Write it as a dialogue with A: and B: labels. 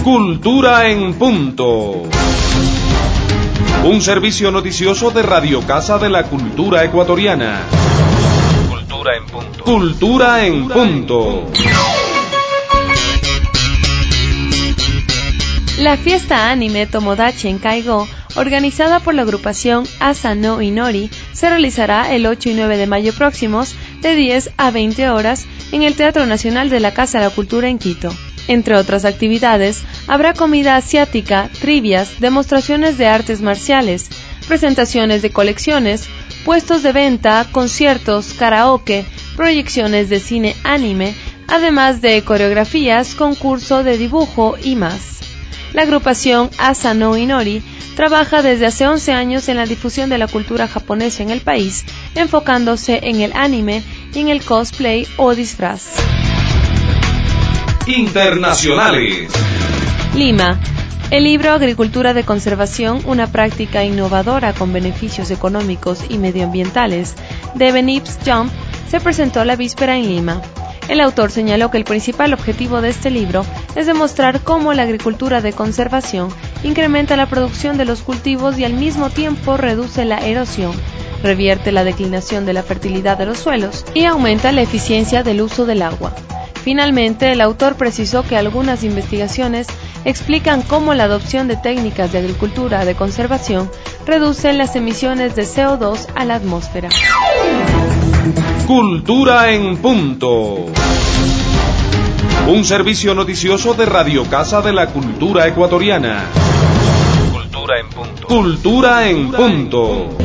A: Cultura en Punto. Un servicio noticioso de Radio Casa de la Cultura Ecuatoriana. Cultura en Punto. Cultura en Punto.
B: La fiesta anime Tomodachi en Kaigo, organizada por la agrupación Asa no Inori, se realizará el 8 y 9 de mayo próximos, de 10 a 20 horas, en el Teatro Nacional de la Casa de la Cultura en Quito. Entre otras actividades, habrá comida asiática, trivias, demostraciones de artes marciales, presentaciones de colecciones, puestos de venta, conciertos, karaoke, proyecciones de cine anime, además de coreografías, concurso de dibujo y más. La agrupación Asa no Inori trabaja desde hace 11 años en la difusión de la cultura japonesa en el país, enfocándose en el anime y en el cosplay o disfraz.
A: Internacionales.
B: Lima. El libro Agricultura de Conservación, una práctica innovadora con beneficios económicos y medioambientales, de Benips Jump, se presentó la víspera en Lima. El autor señaló que el principal objetivo de este libro es demostrar cómo la agricultura de conservación incrementa la producción de los cultivos y al mismo tiempo reduce la erosión, revierte la declinación de la fertilidad de los suelos y aumenta la eficiencia del uso del agua. Finalmente, el autor precisó que algunas investigaciones explican cómo la adopción de técnicas de agricultura de conservación reduce las emisiones de CO2 a la atmósfera.
A: Cultura en Punto. Un servicio noticioso de Radio Casa de la Cultura Ecuatoriana. Cultura en Punto. Cultura en Punto.